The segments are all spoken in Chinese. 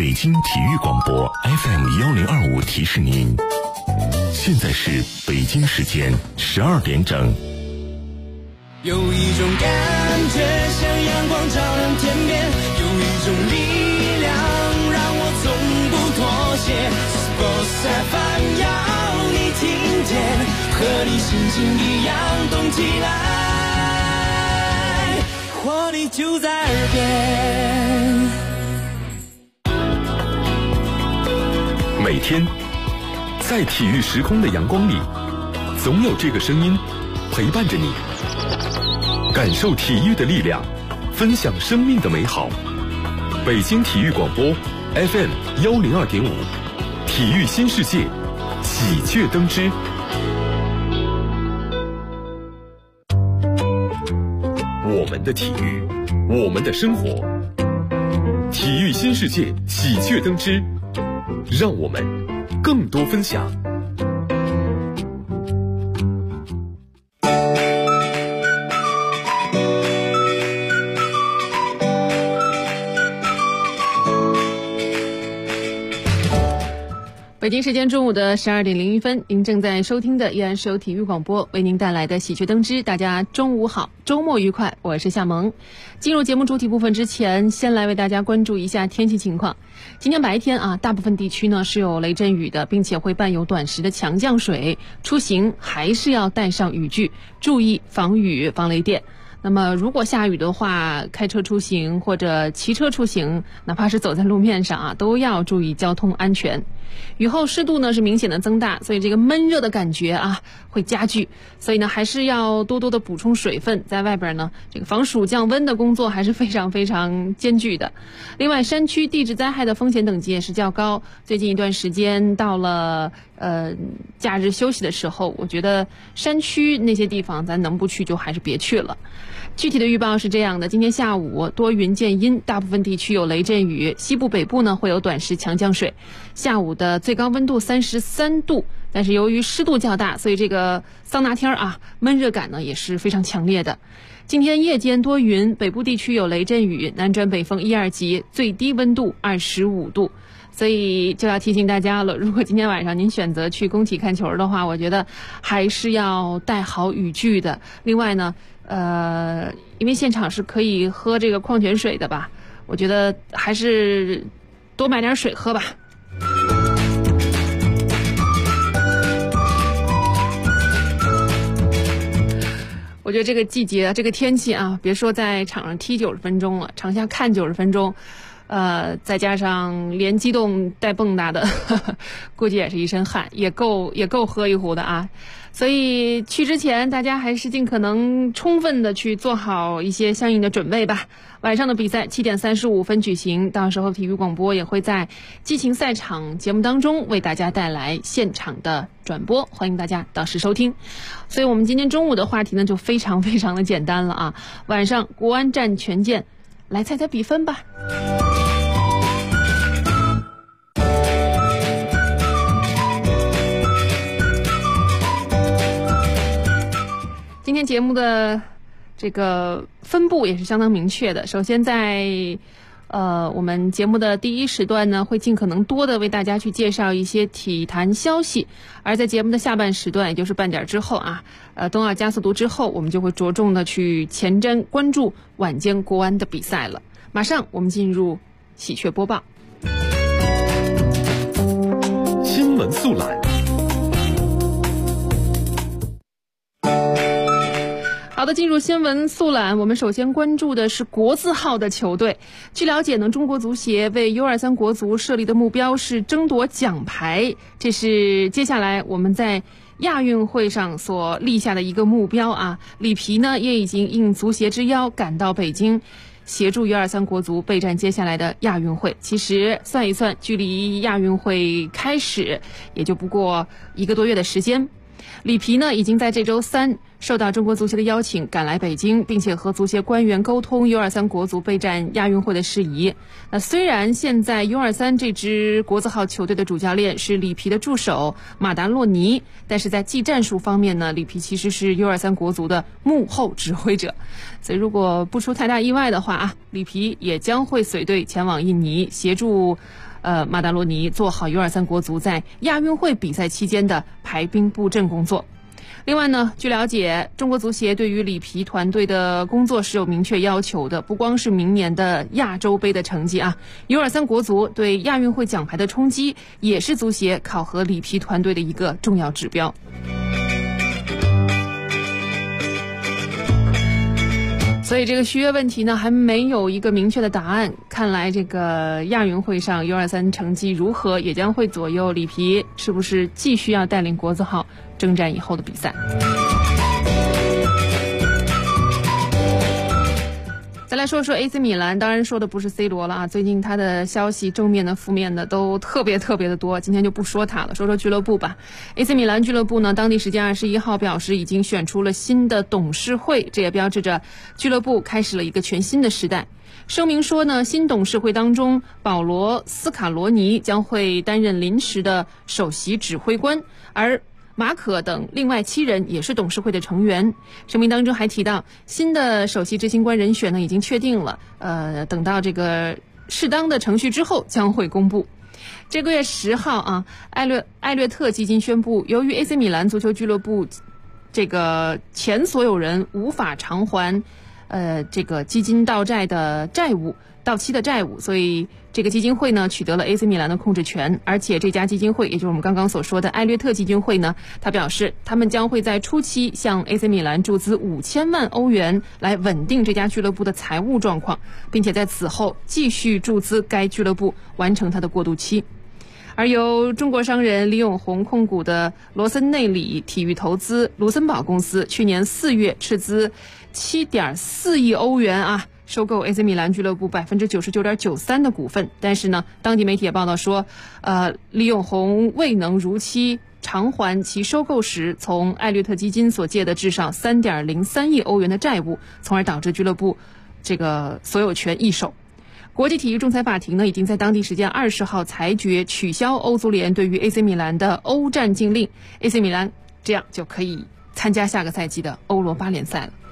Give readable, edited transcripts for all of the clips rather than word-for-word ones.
北京体育广播 FM1025提示您，现在是北京时间12点整。 有一种感觉像阳光照亮天边，有一种力量让我从不妥协。Sports FM 要你听见，和你心情一样动起来，活力就在耳边。 每天在体育时空的阳光里，总有这个声音陪伴着你，感受体育的力量，分享生命的美好。北京体育广播 FM102.5，体育新世界，喜鹊登枝。我们的体育，我们的生活，体育新世界，喜鹊登枝，让我们更多分享。 北京时间中午的12点01分，您正在收听的依然是由体育广播为您带来的喜鹊登枝。大家中午好，周末愉快，我是夏萌。进入节目主体部分之前，先来为大家关注一下天气情况。今天白天啊，大部分地区呢是有雷阵雨的，并且会伴有短时的强降水，出行还是要带上雨具，注意防雨防雷电。那么如果下雨的话，开车出行或者骑车出行，哪怕是走在路面上啊，都要注意交通安全。雨后湿度呢是明显的增大，所以这个闷热的感觉啊会加剧，所以呢还是要多多的补充水分。在外边呢，这个防暑降温的工作还是非常非常艰巨的。另外，山区地质灾害的风险等级也是较高。最近一段时间到了假日休息的时候，我觉得山区那些地方咱能不去就还是别去了。具体的预报是这样的：今天下午多云见阴，大部分地区有雷阵雨，西部北部呢会有短时强降水。下午的最高温度33度，但是由于湿度较大，所以这个桑拿天啊，闷热感呢也是非常强烈的。今天夜间多云，北部地区有雷阵雨，南转北风1、2级，最低温度25度。所以就要提醒大家了，如果今天晚上您选择去工体看球的话，我觉得还是要带好雨具的。另外呢，因为现场是可以喝这个矿泉水的吧，我觉得还是多买点水喝吧。我觉得这个季节这个天气啊，别说在场上踢90分钟了，场下看90分钟，再加上连机动带蹦跶的估计也是一身汗，也够喝一壶的啊。所以去之前大家还是尽可能充分的去做好一些相应的准备吧。晚上的比赛7点35分举行，到时候体育广播也会在激情赛场节目当中为大家带来现场的转播，欢迎大家到时收听。所以我们今天中午的话题呢就非常非常的简单了啊，晚上国安战权健，来猜猜比分吧。今天节目的这个分布也是相当明确的。首先在我们节目的第一时段呢，会尽可能多的为大家去介绍一些体坛消息，而在节目的下半时段，也就是半点之后啊，冬奥加速度之后，我们就会着重的去前瞻关注晚间国安的比赛了。马上我们进入喜鹊播报， 新闻速览。 好的，进入新闻速览，我们首先关注的是国字号的球队。据了解呢，中国足协为 U23 国足设立的目标是争夺奖牌，这是接下来我们在亚运会上所立下的一个目标啊。里皮呢也已经应足协之邀赶到北京，协助 U23 国足备战接下来的亚运会。其实算一算，距离亚运会开始也就不过1个多月的时间。里皮呢已经在这周3受到中国足协的邀请赶来北京，并且和足协官员沟通 U23 国足备战亚运会的事宜。那虽然现在 U23 这支国字号球队的主教练是里皮的助手马达洛尼，但是在技战术方面呢，里皮其实是 U23 国足的幕后指挥者。所以如果不出太大意外的话啊，里皮也将会随队前往印尼，协助马达罗尼做好U23国足在亚运会比赛期间的排兵布阵工作。另外呢，据了解，中国足协对于里皮团队的工作是有明确要求的，不光是明年的亚洲杯的成绩啊，U23国足对亚运会奖牌的冲击也是足协考核里皮团队的一个重要指标。所以这个续约问题呢，还没有一个明确的答案。看来这个亚运会上 U23 成绩如何，也将会左右里皮是不是继续要带领国字号征战以后的比赛。再来说说 AC 米兰，当然说的不是 C 罗了啊，最近他的消息正面的负面的都特别的多，今天就不说他了，说说俱乐部吧。AC 米兰俱乐部呢，当地时间21号表示已经选出了新的董事会，这也标志着俱乐部开始了一个全新的时代。声明说呢，新董事会当中，保罗·斯卡罗尼将会担任临时的首席指挥官，而马可等另外7人也是董事会的成员。声明当中还提到，新的首席执行官人选呢已经确定了，等到这个适当的程序之后将会公布。这个月10号啊，艾略特基金宣布，由于 AC 米兰足球俱乐部这个前所有人无法偿还这个基金到期的债务，所以这个基金会呢取得了 AC 米兰的控制权。而且这家基金会，也就是我们刚刚所说的艾略特基金会呢，他表示他们将会在初期向 AC 米兰注资5000万欧元，来稳定这家俱乐部的财务状况，并且在此后继续注资该俱乐部，完成它的过渡期。而由中国商人李永宏控股的罗森内里体育投资卢森堡公司去年4月斥资7.4亿欧元啊，收购 AC 米兰俱乐部 99.93% 的股份。但是呢，当地媒体也报道说，李永宏未能如期偿还其收购时从艾略特基金所借的至少 3.03 亿欧元的债务，从而导致俱乐部这个所有权易手。国际体育仲裁法庭呢，已经在当地时间20号裁决取消欧足联对于 AC 米兰的欧战禁令， AC 米兰这样就可以参加下个赛季的欧罗巴联赛了。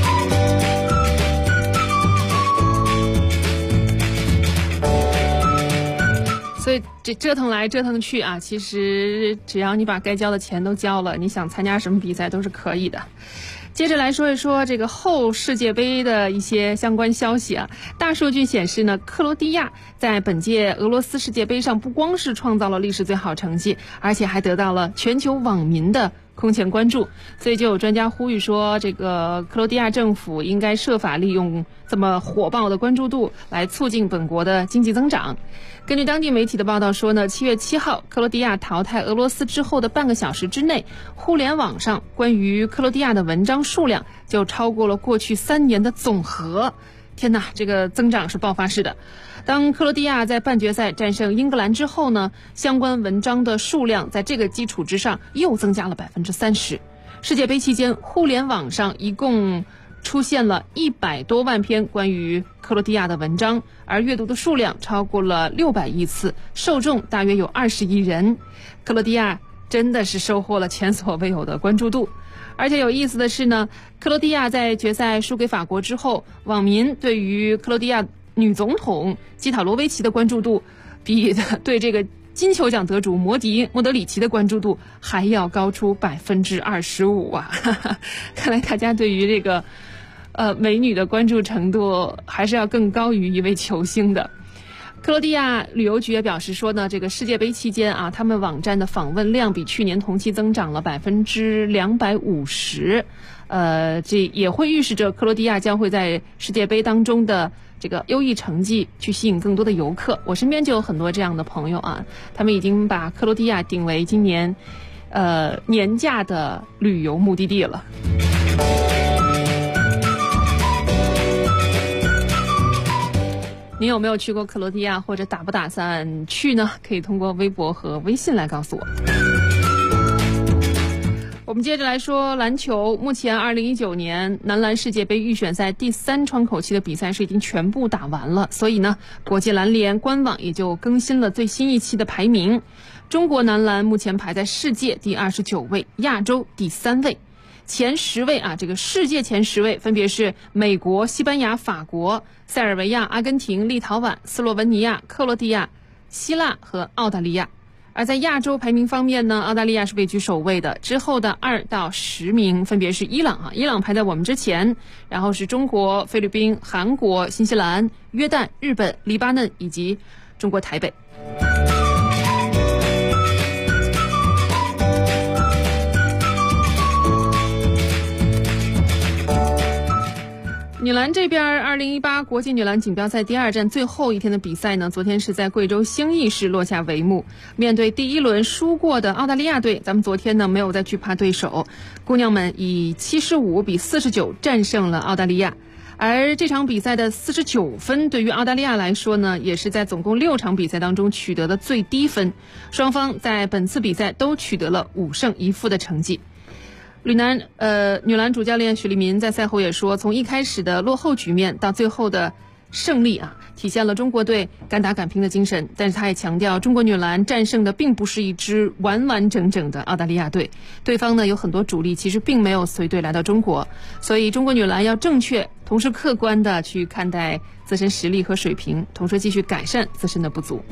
所以这折腾来折腾去啊，其实只要你把该交的钱都交了，你想参加什么比赛都是可以的。接着来说一说这个后世界杯的一些相关消息啊。大数据显示呢，克罗地亚在本届俄罗斯世界杯上不光是创造了历史最好成绩，而且还得到了全球网民的空前关注。所以就有专家呼吁说，这个克罗地亚政府应该设法利用这么火爆的关注度来促进本国的经济增长。根据当地媒体的报道说呢，7月7号克罗地亚淘汰俄罗斯之后的半个小时之内，互联网上关于克罗地亚的文章数量就超过了过去3年的总和。天哪，这个增长是爆发式的。当克罗地亚在半决赛战胜英格兰之后呢，相关文章的数量在这个基础之上又增加了 30%。世界杯期间，互联网上一共出现了100多万篇关于克罗地亚的文章，而阅读的数量超过了600亿次，受众大约有20亿人。克罗地亚真的是收获了前所未有的关注度。而且有意思的是呢，克罗地亚在决赛输给法国之后，网民对于克罗地亚女总统基塔罗维奇的关注度比对这个金球奖得主莫德里奇的关注度还要高出 25% 啊！看来大家对于这个美女的关注程度还是要更高于一位球星的。克罗地亚旅游局也表示说呢，这个世界杯期间啊，他们网站的访问量比去年同期增长了 250%。这也会预示着克罗地亚将会在世界杯当中的这个优异成绩去吸引更多的游客。我身边就有很多这样的朋友啊，他们已经把克罗地亚定为今年年假的旅游目的地了。你有没有去过克罗地亚，或者打不打算去呢？可以通过微博和微信来告诉我。我们接着来说篮球。目前2019年男篮世界杯预选赛第3窗口期的比赛是已经全部打完了，所以呢，国际篮联官网也就更新了最新一期的排名。中国男篮目前排在世界第29位，亚洲第3位。前10位啊，这个世界前10位分别是美国、西班牙、法国、塞尔维亚、阿根廷、立陶宛、斯洛文尼亚、克罗地亚、 希腊和澳大利亚。而在亚洲排名方面呢，澳大利亚是位居首位的，之后的2到10名分别是伊朗伊朗排在我们之前，然后是中国、菲律宾、韩国、新西兰、约旦、日本、黎巴嫩以及中国台北。女篮这边2018国际女篮锦标赛第2站最后一天的比赛呢，昨天是在贵州兴义市落下帷幕。面对第1轮输过的澳大利亚队，咱们昨天呢没有再惧怕对手，姑娘们以75比49战胜了澳大利亚。而这场比赛的49分对于澳大利亚来说呢，也是在总共6场比赛当中取得的最低分。双方在本次比赛都取得了5胜1负的成绩。女篮主教练许利民在赛后也说，从一开始的落后局面到最后的胜利体现了中国队敢打敢拼的精神。但是他也强调，中国女篮战胜的并不是一支完完整整的澳大利亚队，对方呢有很多主力其实并没有随队来到中国，所以中国女篮要正确同时客观的去看待自身实力和水平，同时继续改善自身的不足。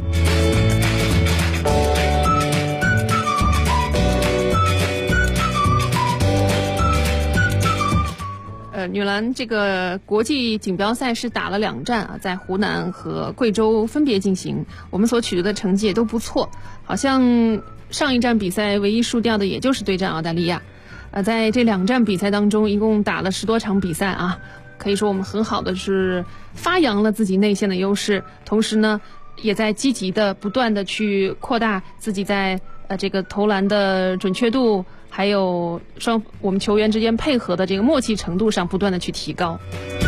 女篮这个国际锦标赛是打了2站在湖南和贵州分别进行，我们所取得的成绩也都不错，好像上一站比赛唯一输掉的也就是对战澳大利亚。在这2站比赛当中一共打了10多场比赛可以说我们很好的是发扬了自己内线的优势，同时呢也在积极的不断的去扩大自己在这个投篮的准确度，还有我们球员之间配合的这个默契程度上不断的去提高。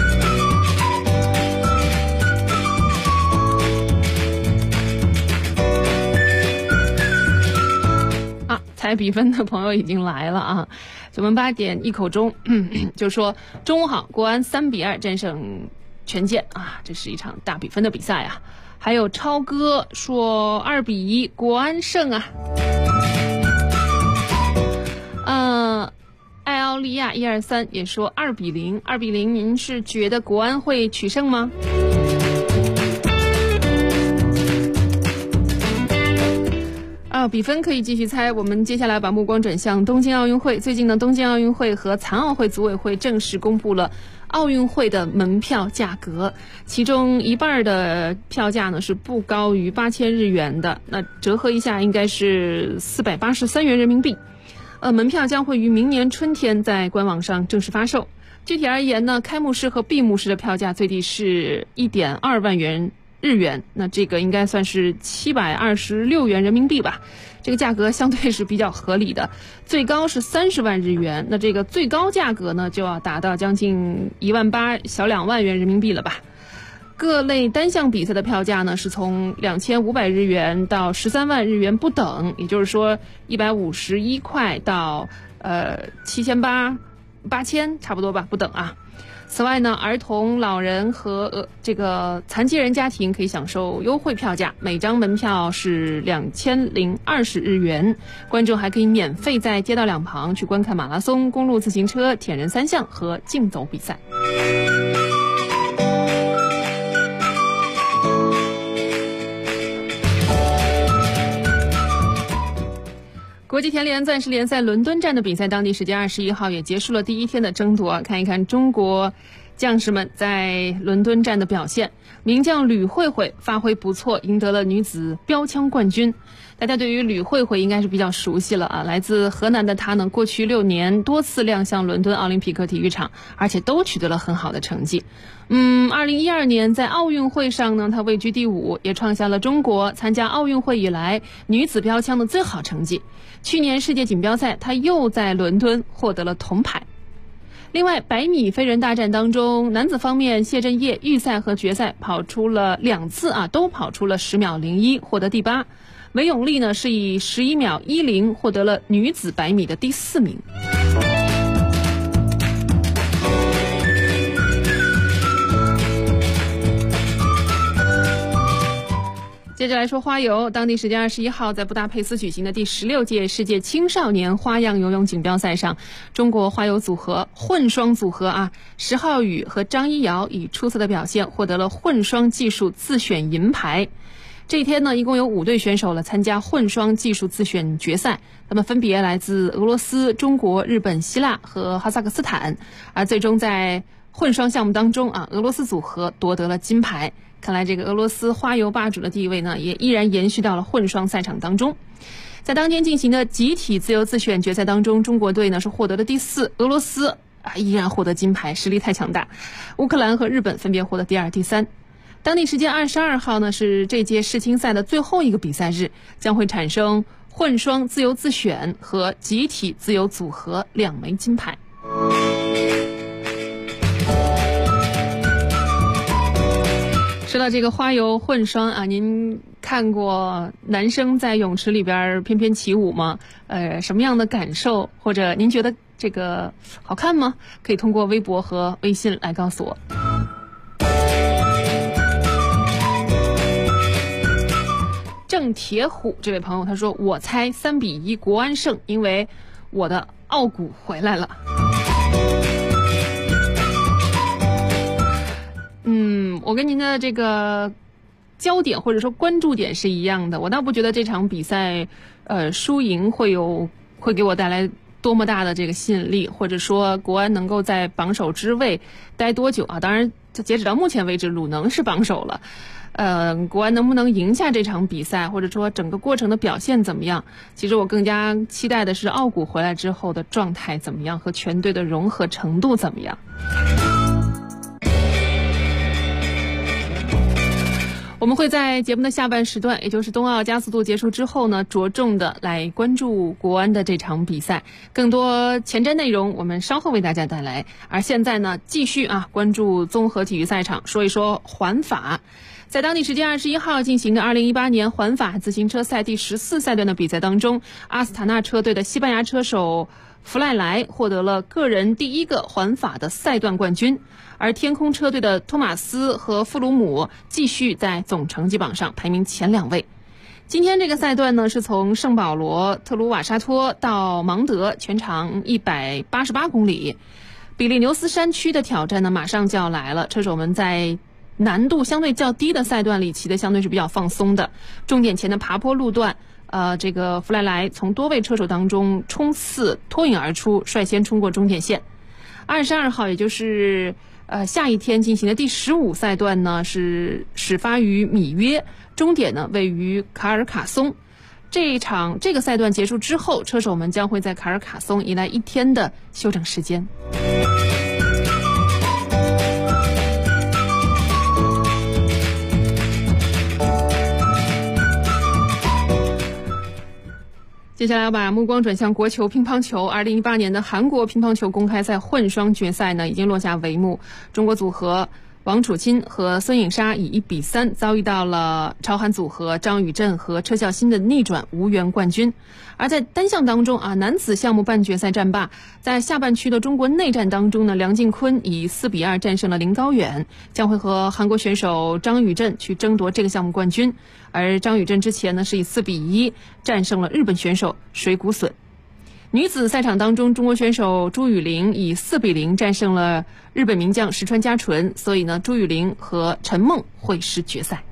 猜比分的朋友已经来了9问8点一口钟就说中午好，国安3比2战胜权健这是一场大比分的比赛还有超哥说2比1国安胜艾奥利亚123也说2比0，2比0，您是觉得国安会取胜吗？比分可以继续猜，我们接下来把目光转向东京奥运会。最近呢，东京奥运会和残奥会组委会正式公布了奥运会的门票价格，其中一半的票价呢是不高于8000日元的，那折合一下应该是483元人民币。门票将会于明年春天在官网上正式发售。具体而言呢，开幕式和闭幕式的票价最低是1.2万元日元，那这个应该算是726元人民币吧，这个价格相对是比较合理的。最高是30万日元，那这个最高价格呢就要达到将近18000小2万元人民币了吧。各类单项比赛的票价呢是从2500日元到13万日元不等，也就是说151块到7800、8000差不多吧，不等此外呢，儿童、老人和这个残疾人家庭可以享受优惠票价，每张门票是2020日元。观众还可以免费在街道两旁去观看马拉松、公路自行车、铁人3项和竞走比赛。国际田联钻石联赛伦敦站的比赛，当地时间21号也结束了第1天的争夺。看一看中国将士们在伦敦站的表现。名将吕慧慧发挥不错，赢得了女子标枪冠军。大家对于吕慧慧应该是比较熟悉了来自河南的她呢，过去6年多次亮相伦敦奥林匹克体育场，而且都取得了很好的成绩。2012年在奥运会上呢，她位居第5，也创下了中国参加奥运会以来女子标枪的最好成绩。去年世界锦标赛，她又在伦敦获得了铜牌。另外100米飞人大战当中，男子方面谢震业预赛和决赛跑出了2次都跑出了10秒01，获得第8。韦永丽呢是以11秒10获得了女子100米的第4名。接着来说花游，当地时间21号在布达佩斯举行的第16届世界青少年花样游泳锦标赛上，中国花游组合混双组合石浩宇和张一瑶以出色的表现获得了混双技术自选银牌。 这一天呢，一共有5队选手了参加混双技术自选决赛，他们分别来自俄罗斯、中国、日本、希腊和哈萨克斯坦，而最终在混双项目当中俄罗斯组合夺得了金牌。看来这个俄罗斯花游霸主的地位呢，也依然延续到了混双赛场当中。在当天进行的集体自由自选决赛当中，中国队呢是获得了第4，俄罗斯依然获得金牌，实力太强大。乌克兰和日本分别获得第2、第3。当地时间22号呢是这届世青赛的最后一个比赛日，将会产生混双自由自选和集体自由组合2枚金牌。说到这个花游混双您看过男生在泳池里边翩翩起舞吗？什么样的感受？或者您觉得这个好看吗？可以通过微博和微信来告诉我。郑铁虎这位朋友他说，我猜3-1国安胜，因为我的傲骨回来了。我跟您的这个焦点或者说关注点是一样的，我倒不觉得这场比赛输赢会给我带来多么大的这个吸引力，或者说国安能够在榜首之位待多久当然截止到目前为止鲁能是榜首了，国安能不能赢下这场比赛，或者说整个过程的表现怎么样，其实我更加期待的是傲骨回来之后的状态怎么样，和全队的融合程度怎么样。我们会在节目的下半时段，也就是冬奥加速度结束之后呢，着重的来关注国安的这场比赛。更多前瞻内容我们稍后为大家带来。而现在呢，继续关注综合体育赛场，说一说环法。在当地时间21号进行的2018年环法自行车赛第14赛段的比赛当中，阿斯塔纳车队的西班牙车手弗赖莱获得了个人第1个环法的赛段冠军，而天空车队的托马斯和弗鲁姆继续在总成绩榜上排名前2位。今天这个赛段呢，是从圣保罗特鲁瓦沙托到芒德，全长188公里。比利牛斯山区的挑战呢，马上就要来了。车手们在难度相对较低的赛段里骑的相对是比较放松的，重点前的爬坡路段这个弗莱莱从多位车手当中冲刺脱颖而出，率先冲过终点线。22号也就是下一天进行的第15赛段呢，是始发于米约，终点呢位于卡尔卡松。这个赛段结束之后，车手们将会在卡尔卡松迎来1天的休整时间。接下来要把目光转向国球乒乓球。2018年的韩国乒乓球公开赛混双决赛呢，已经落下帷幕。中国组合王楚钦和孙颖莎以1-3遭遇到了朝韩组合张宇镇和车孝新的逆转，无缘冠军。而在单项当中男子项目半决赛战罢，在下半区的中国内战当中呢，梁靖昆以4-2战胜了林高远，将会和韩国选手张宇镇去争夺这个项目冠军。而张宇镇之前呢，是以4-1战胜了日本选手水谷隼。女子赛场当中，中国选手朱雨玲以4-0战胜了日本名将石川佳纯，所以呢，朱雨玲和陈梦会师决赛。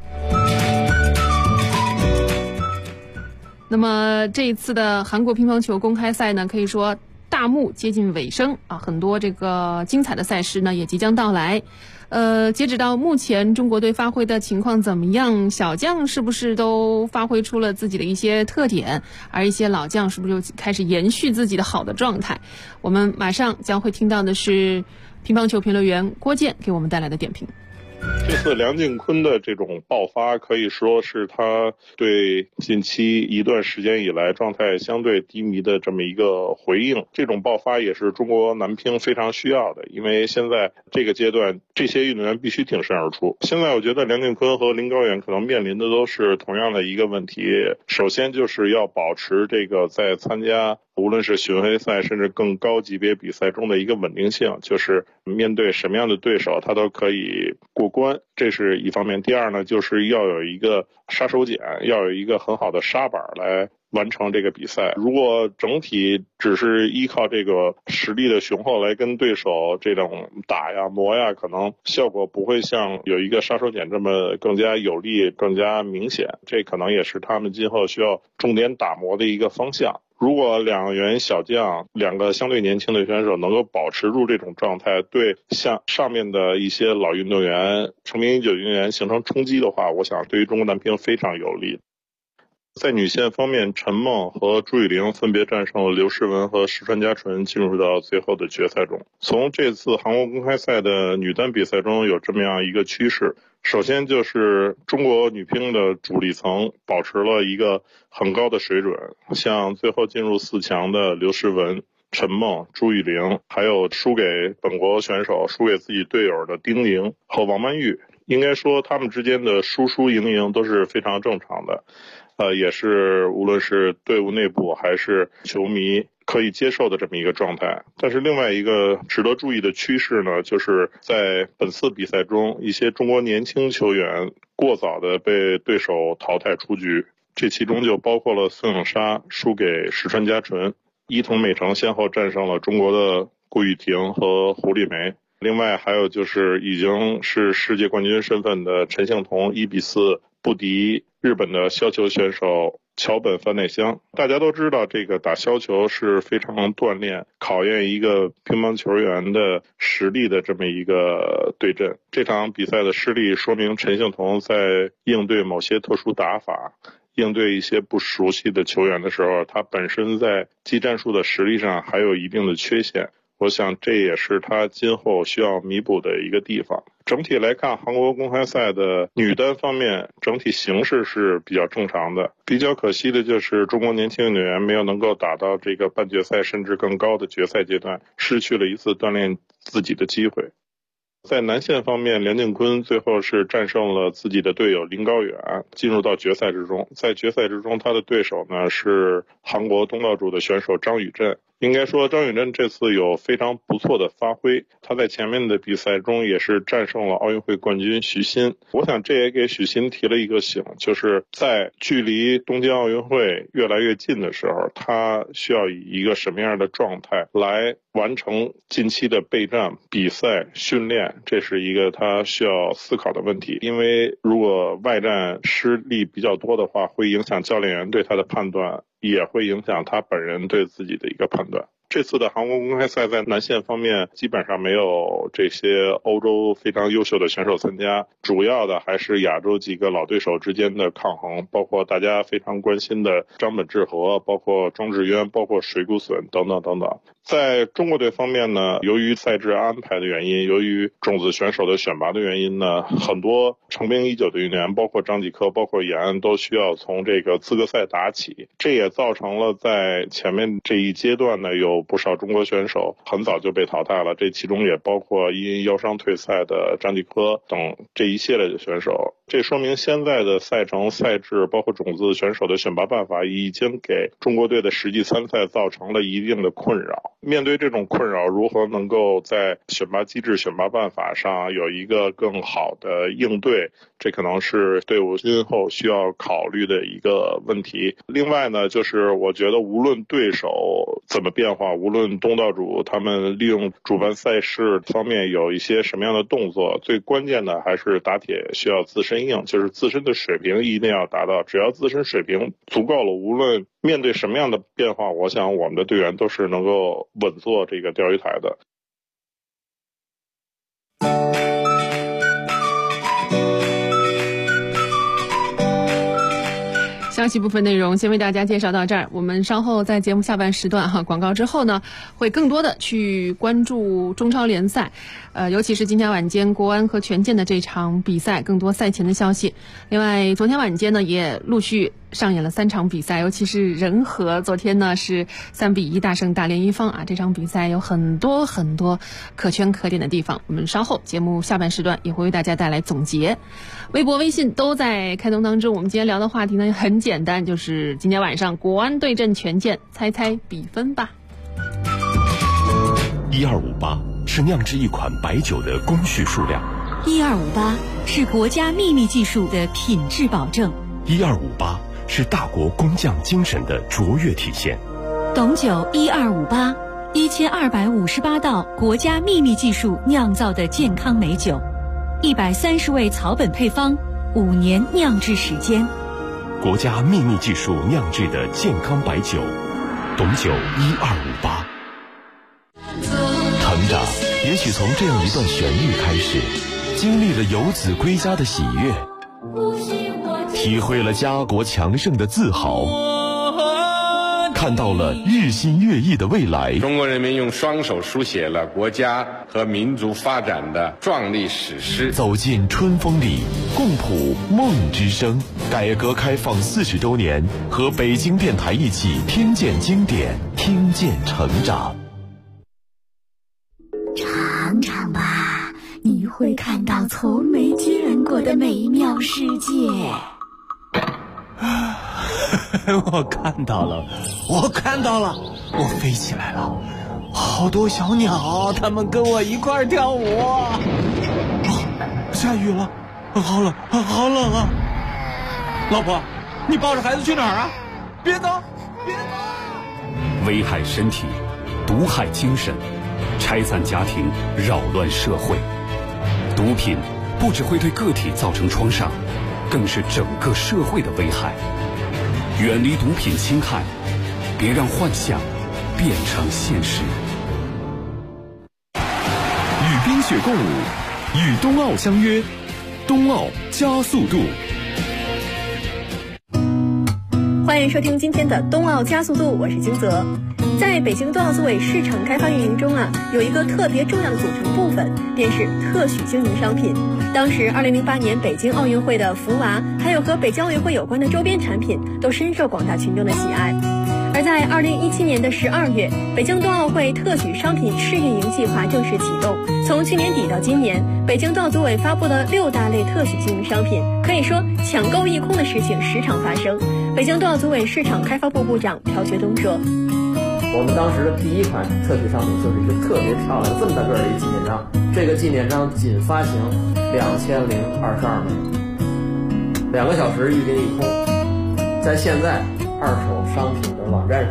那么这一次的韩国乒乓球公开赛呢，可以说大幕接近尾声很多这个精彩的赛事呢也即将到来。截止到目前，中国队发挥的情况怎么样？小将是不是都发挥出了自己的一些特点？而一些老将是不是就开始延续自己的好的状态？我们马上将会听到的是乒乓球评论员郭健给我们带来的点评。 这次梁靖昆的这种爆发可以说是他对近期一段时间以来状态相对低迷的这么一个回应。这种爆发也是中国男乒非常需要的，因为现在这个阶段这些运动员必须挺身而出。现在我觉得梁靖昆和林高远可能面临的都是同样的一个问题，首先就是要保持这个在参加无论是巡回赛甚至更高级别比赛中的一个稳定性，就是面对什么样的对手他都可以过关，这是一方面。第二呢，就是要有一个杀手锏，要有一个很好的杀板来完成这个比赛。如果整体只是依靠这个实力的雄厚来跟对手这种打呀磨呀，可能效果不会像有一个杀手锏这么更加有力更加明显，这可能也是他们今后需要重点打磨的一个方向。如果两员小将，两个相对年轻的选手能够保持住这种状态，对像上面的一些老运动员、成名已久运动员形成冲击的话，我想对于中国男乒非常有利。在女线方面，陈梦和朱雨玲分别战胜了刘诗雯和石川佳纯，进入到最后的决赛中。从这次韩国公开赛的女单比赛中有这么样一个趋势，首先就是中国女乒的主力层保持了一个很高的水准，像最后进入4强的刘诗雯、陈梦、朱雨玲，还有输给本国选手、输给自己队友的丁宁和王曼玉，应该说他们之间的输输赢赢都是非常正常的。也是无论是队伍内部还是球迷可以接受的这么一个状态。但是另外一个值得注意的趋势呢，就是在本次比赛中，一些中国年轻球员过早的被对手淘汰出局，这其中就包括了孙颖莎输给石川佳纯，伊藤美诚先后战胜了中国的顾雨婷和胡丽梅。另外还有就是已经是世界冠军身份的陈幸同1比4不敌日本的削球选手桥本帆内香。大家都知道这个打削球是非常锻炼考验一个乒乓球员的实力的这么一个对阵。这场比赛的失利说明陈幸同在应对某些特殊打法，应对一些不熟悉的球员的时候，他本身在技战术的实力上还有一定的缺陷，我想这也是他今后需要弥补的一个地方。整体来看，韩国公开赛的女单方面整体形势是比较正常的。比较可惜的就是中国年轻运动员没有能够打到这个半决赛甚至更高的决赛阶段，失去了一次锻炼自己的机会。在男线方面，梁靖昆最后是战胜了自己的队友林高远，进入到决赛之中。在决赛之中，他的对手呢是韩国东道主的选手张宇镇。应该说张宇镇这次有非常不错的发挥，他在前面的比赛中也是战胜了奥运会冠军徐昕。我想这也给许昕提了一个醒，就是在距离东京奥运会越来越近的时候，他需要以一个什么样的状态来完成近期的备战、比赛、训练，这是一个他需要思考的问题。因为如果外战失利比较多的话，会影响教练员对他的判断，也会影响他本人对自己的一个判断。这次的韩国公开赛在男线方面基本上没有这些欧洲非常优秀的选手参加，主要的还是亚洲几个老对手之间的抗衡，包括大家非常关心的张本智和，包括庄智渊，包括水谷隼等等等等。在中国队方面呢，由于赛制安排的原因，由于种子选手的选拔的原因呢，很多成名已久的运动员，包括张继科，包括严安，都需要从这个资格赛打起。这也造成了在前面这一阶段呢，有不少中国选手很早就被淘汰了，这其中也包括因腰伤退赛的张继科等这一系列的选手。这说明现在的赛程、赛制，包括种子选手的选拔办法，已经给中国队的实际参赛造成了一定的困扰。面对这种困扰，如何能够在选拔机制、选拔办法上有一个更好的应对，这可能是队伍今后需要考虑的一个问题。另外呢，就是我觉得无论对手怎么变化，无论东道主他们利用主办赛事方面有一些什么样的动作，最关键的还是打铁需要自身硬，就是自身的水平一定要达到。只要自身水平足够了，无论面对什么样的变化，我想我们的队员都是能够稳坐这个钓鱼台的。 消息部分内容先为大家介绍到这儿，我们稍后在节目下半时段广告之后呢，会更多的去关注中超联赛，尤其是今天晚间国安和权健的这场比赛，更多赛前的消息。另外昨天晚间呢也陆续上演了3场比赛，尤其是仁和昨天呢是3比1大胜大连一方啊，这场比赛有很多可圈可点的地方，我们稍后节目下半时段也会为大家带来总结。微博微信都在开通当中，我们今天聊的话题呢很简单，就是今天晚上国安对阵权健，猜猜比分吧。 1258是酿制一款白酒的工序数量 ，1258是国家秘密技术的品质保证， 1258 是大国工匠精神的卓越体现。 董酒1258，1258道国家秘密技术酿造的健康美酒，130味草本配方，5年酿制时间。 国家秘密技术酿制的健康白酒，董酒1258。成长也许从这样一段旋律开始，经历了游子归家的喜悦，体会了家国强盛的自豪，看到了日新月异的未来。 中国人民用双手书写了国家和民族发展的壮丽史诗。 走进春风里，共谱梦之声。改革开放40周年，和北京电台一起听见经典，听见成长。 尝尝吧，你会看到从没见过的美妙世界。 我看到了，我飞起来了，好多小鸟，它们跟我一块儿跳舞。下雨了，好冷啊！老婆，你抱着孩子去哪儿啊？别走！ 危害身体，毒害精神，拆散家庭，扰乱社会。毒品不只会对个体造成创伤，更是整个社会的危害。远离毒品侵害，别让幻想变成现实。 与冰雪共舞，与冬奥相约，冬奥加速度。 欢迎收听今天的冬奥加速度，我是金泽。在北京冬奥组委市场开发运营中有一个特别重要的组成部分，便是特许经营商品。当时2008年北京奥运会的福娃，还有和北京奥运会有关的周边产品，都深受广大群众的喜爱。而在2017年的12月，北京冬奥会特许商品试运营计划正式启动。从去年底到今年，北京冬奥组委发布了6大类特许经营商品，可以说抢购一空的事情时常发生。北京冬奥组委市场开发部部长朴学东说：“ 我们当时的第一款特许商品就是一个特别漂亮这么大个的一个纪念章，这个纪念章仅发行2022枚，2个小时预定一空。在现在二手商品的网站上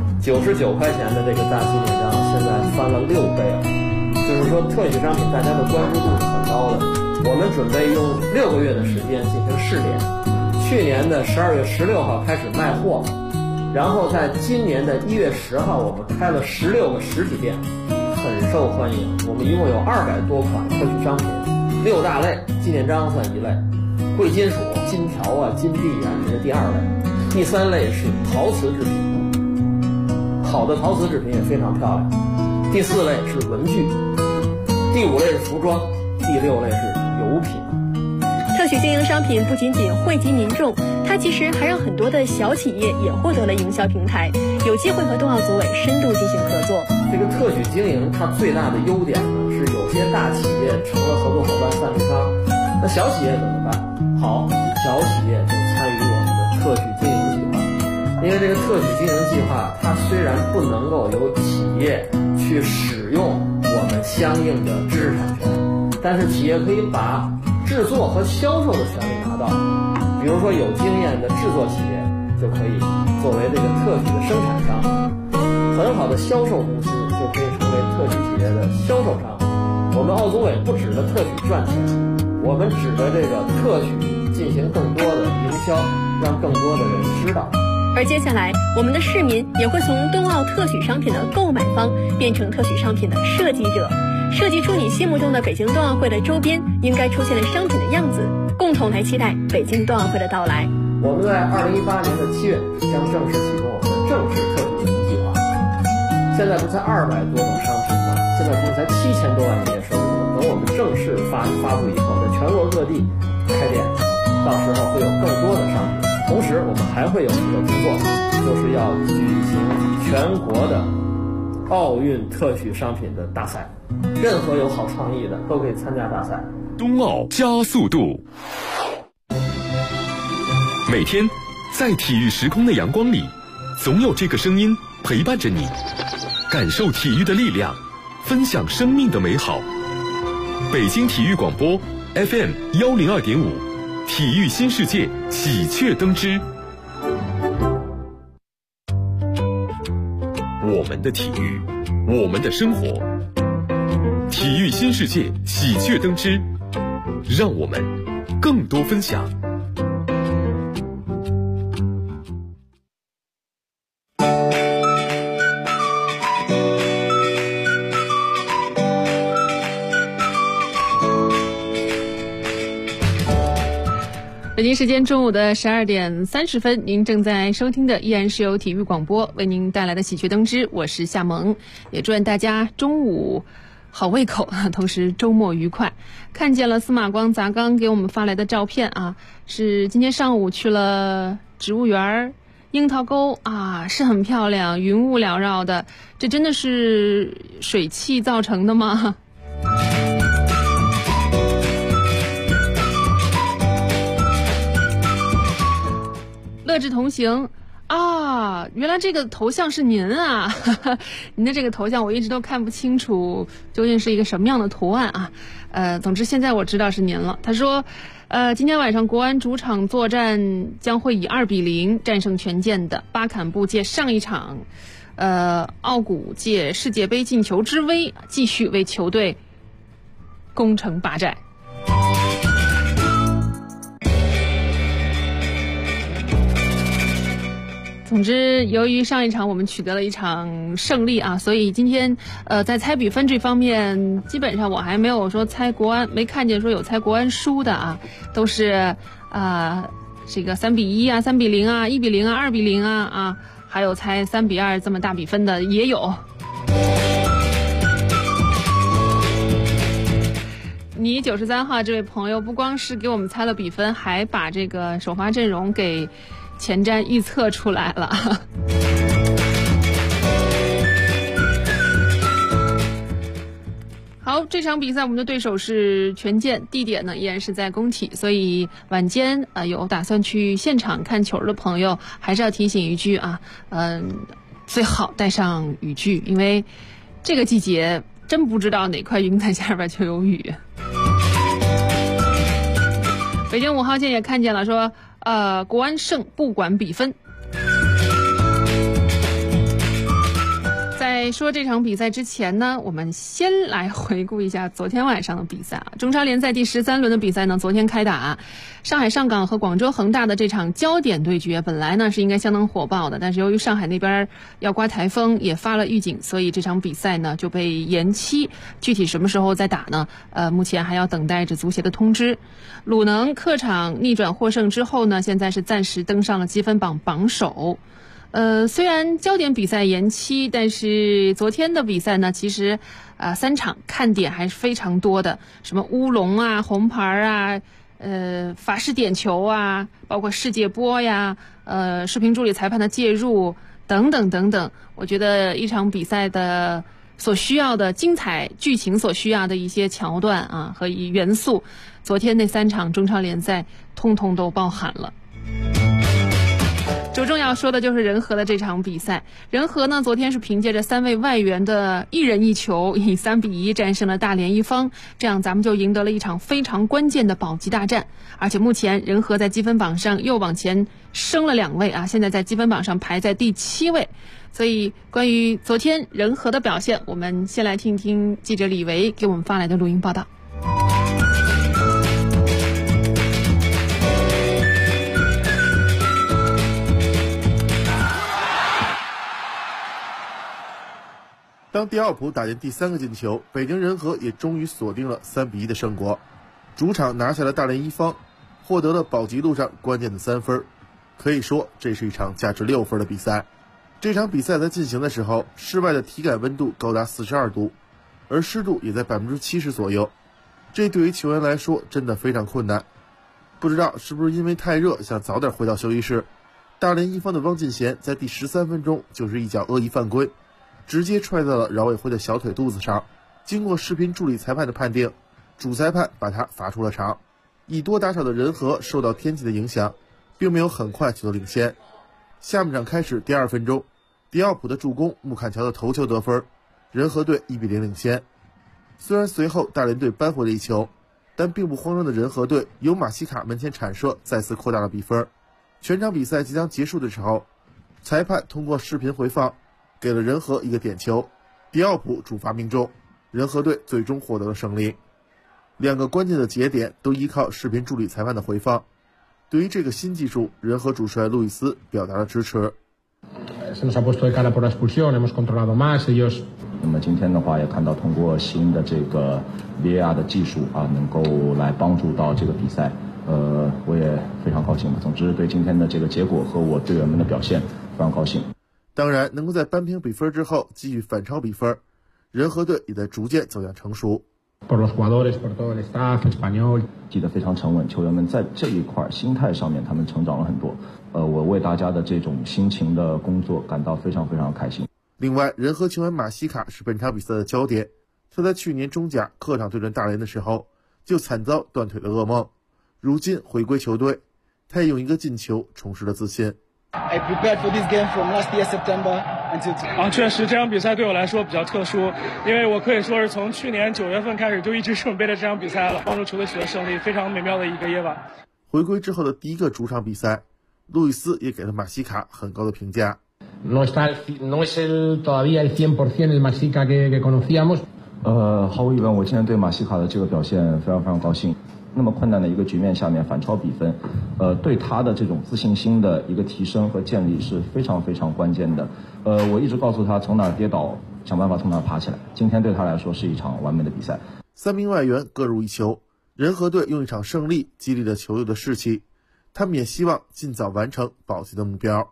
，99块钱的这个大纪念章现在翻了6倍了，就是说特许商品大家的关注度是很高的。我们准备用6个月的时间进行试点，去年的12月16号开始卖货，然后在今年的1月10号我们开了16个实体店，很受欢迎。我们一共有200多款特许商品，6大类，纪念章算一类，贵金属金条金币这是第2类，第3类是陶瓷制品，好的陶瓷制品也非常漂亮，第4类是文具，第5类是服装，第6类是油品。 特许经营商品不仅仅惠及民众，它其实还让很多的小企业也获得了营销平台，有机会和冬奥组委深度进行合作。 这个特许经营它最大的优点呢，是有些大企业成了合作伙伴赞助商，那小企业怎么办？好，小企业就参与我们的特许经营计划。因为这个特许经营计划，它虽然不能够由企业去使用我们相应的知识产权，但是企业可以把制作和销售的权利拿到。比如说有经验的制作企业就可以作为这个特许的生产商，很好的销售公司就可以成为特许企业的销售商。我们奥组委不指着特许赚钱，我们指着这个特许进行更多的营销，让更多的人知道。 而接下来，我们的市民也会从冬奥特许商品的购买方变成特许商品的设计者，设计出你心目中的北京冬奥会的周边应该出现的商品的样子，共同来期待北京冬奥会的到来。 我们在2018年的7月将正式启动我们的正式特许经营计划。现在不才200多种商品吗？现在不才7000多万营业收入吗？等我们正式发布以后，在全国各地开店，到时候会有更多的商品。同时我们还会有一个工作，就是要举行全国的奥运特许商品的大赛，任何有好创意的都可以参加大赛。 冬奥加速度。每天在体育时空的阳光里，总有这个声音陪伴着你，感受体育的力量，分享生命的美好。北京体育广播 FM102.5，体育新世界喜鹊登枝。 我们的体育，我们的生活。体育新世界喜鹊登之，让我们更多分享。 北京时间中午的12点30分，您正在收听的依然是由体育广播为您带来的喜鹊登之，我是夏萌，也祝愿大家中午好胃口，同时周末愉快。看见了司马光砸缸给我们发来的照片啊，是今天上午去了植物园樱桃沟啊，是很漂亮，云雾缭绕的，这真的是水汽造成的吗？乐智同行啊，原来这个头像是您啊，您的这个头像我一直都看不清楚究竟是一个什么样的图案啊。总之现在我知道是您了。他说今天晚上国安主场作战将会以2-0战胜权健的。巴坎布借上一场奥古借世界杯进球之威，继续为球队攻城拔寨。总之，由于上一场我们取得了一场胜利啊，所以今天在猜比分这方面，基本上我还没有说猜国安，没看见说有猜国安输的啊，都是这个3-1啊、3-0啊、1-0啊、2-0啊还有猜3-2这么大比分的也有。你93号这位朋友不光是给我们猜了比分，还把这个首发阵容给前瞻预测出来了。好，这场比赛我们的对手是权健，地点呢依然是在工体，所以晚间有打算去现场看球的朋友，还是要提醒一句啊，最好带上雨具，因为这个季节真不知道哪块云彩下边就有雨。北京5号线也看见了说国安胜不管比分。在说这场比赛之前呢，我们先来回顾一下昨天晚上的比赛啊。中超联赛第13轮的比赛呢，昨天开打，上海上港和广州恒大的这场焦点对决，本来呢是应该相当火爆的，但是由于上海那边要刮台风，也发了预警，所以这场比赛呢就被延期。具体什么时候再打呢？目前还要等待着足协的通知。鲁能客场逆转获胜之后呢，现在是暂时登上了积分榜榜首。虽然焦点比赛延期，但是昨天的比赛呢，其实3场看点还是非常多的，什么乌龙啊、红牌啊、法式点球啊，包括世界波呀、视频助理裁判的介入等等等等。我觉得一场比赛的所需要的精彩剧情所需要的一些桥段啊和元素，昨天那3场中超联赛通通都包含了。着重要说的就是仁和的这场比赛。仁和呢，昨天是凭借着3位外援的一人一球，以3-1战胜了大连一方，这样咱们就赢得了一场非常关键的保级大战。而且目前仁和在积分榜上又往前升了2位啊，现在在积分榜上排在第7位。所以关于昨天仁和的表现，我们先来听听记者李维给我们发来的录音报道。 当迪奥普打进第3个进球，北京人和也终于锁定了3-1的胜果，主场拿下了大连一方，获得了保级路上关键的3分。可以说这是一场价值6分的比赛。这场比赛在进行的时候，室外的体感温度高达42度，而湿度也在70%左右，这对于球员来说真的非常困难。不知道是不是因为太热想早点回到休息室，大连一方的汪进贤在第13分钟就是一脚恶意犯规，直接踹在了饶伟辉的小腿肚子上。经过视频助理裁判的判定，主裁判把他罚出了场。以多打少的仁和受到天气的影响，并没有很快取得领先。下半场开始第2分钟，迪奥普的助攻，穆坎乔的头球得分，仁和队1-0领先。虽然随后大连队扳回了一球，但并不慌张的仁和队由马西卡门前铲射再次扩大了比分。全场比赛即将结束的时候，裁判通过视频回放给了仁和一个点球，迪奥普主罚命中，仁和队最终获得了胜利。2个关键的节点都依靠视频助理裁判的回放。对于这个新技术，仁和主帅路易斯表达了支持。 那么今天的话也看到通过新的这个 VAR 的技术能够来帮助到这个比赛，我也非常高兴。总之对今天的这个结果和我队员们的表现非常高兴。 当然，能够在扳平比分之后继续反超比分，仁和队也在逐渐走向成熟。 踢得非常沉稳，球员们在这一块心态上面他们成长了很多。我为大家的这种辛勤的工作感到非常非常开心。 另外，仁和球员马西卡是本场比赛的焦点。他在去年中甲客场对阵大连的时候就惨遭断腿的噩梦，如今回归球队，他也用一个进球重拾了自信。 I prepared for this game from last year September until today. 确实这场比赛对我来说比较特殊，因为我可以说是从去年9月份开始就一直准备着这场比赛了，帮助球队取得胜利，非常美妙的一个夜晚。 回归之后的第一个主场比赛，路易斯也给了马西卡很高的评价。 No es todavía el 100% el Masica que conocíamos. 毫无疑问，我今天对马西卡的这个表现非常非常高兴。那么困难的一个局面下面反超比分，对他的这种自信心的一个提升和建立是非常非常关键的。我一直告诉他从哪儿跌倒，想办法从哪儿爬起来。今天对他来说是一场完美的比赛。 3名外援各入1球，仁和队用一场胜利激励了球队的士气，他们也希望尽早完成保级的目标。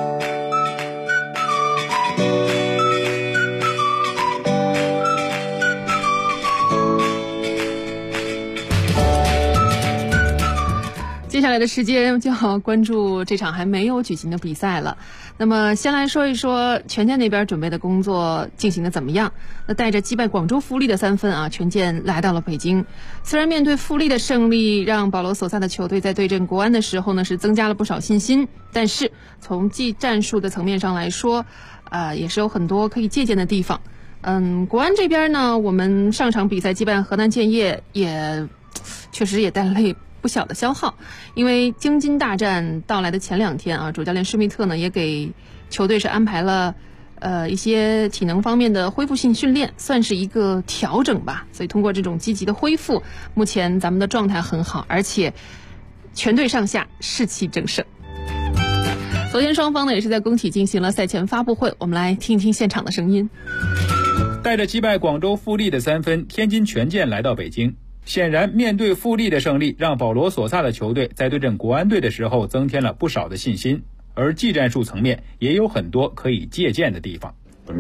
接下来的时间就要关注这场还没有举行的比赛了。那么先来说一说权健那边准备的工作进行的怎么样。那带着击败广州富力的3分权健来到了北京。虽然面对富力的胜利让保罗索萨的球队在对阵国安的时候呢是增加了不少信心，但是从技战术的层面上来说也是有很多可以借鉴的地方。国安这边呢，我们上场比赛击败河南建业也确实也带来不小的消耗，因为京津大战到来的前2天主教练施密特呢也给球队是安排了一些体能方面的恢复性训练，算是一个调整吧。所以通过这种积极的恢复，目前咱们的状态很好，而且全队上下士气正盛。昨天双方呢也是在工体进行了赛前发布会，我们来听一听现场的声音。 带着击败广州富力的3分，天津权健来到北京。显然面对富力的胜利，让保罗索萨的球队在对阵国安队的时候增添了不少的信心，而技战术层面也有很多可以借鉴的地方。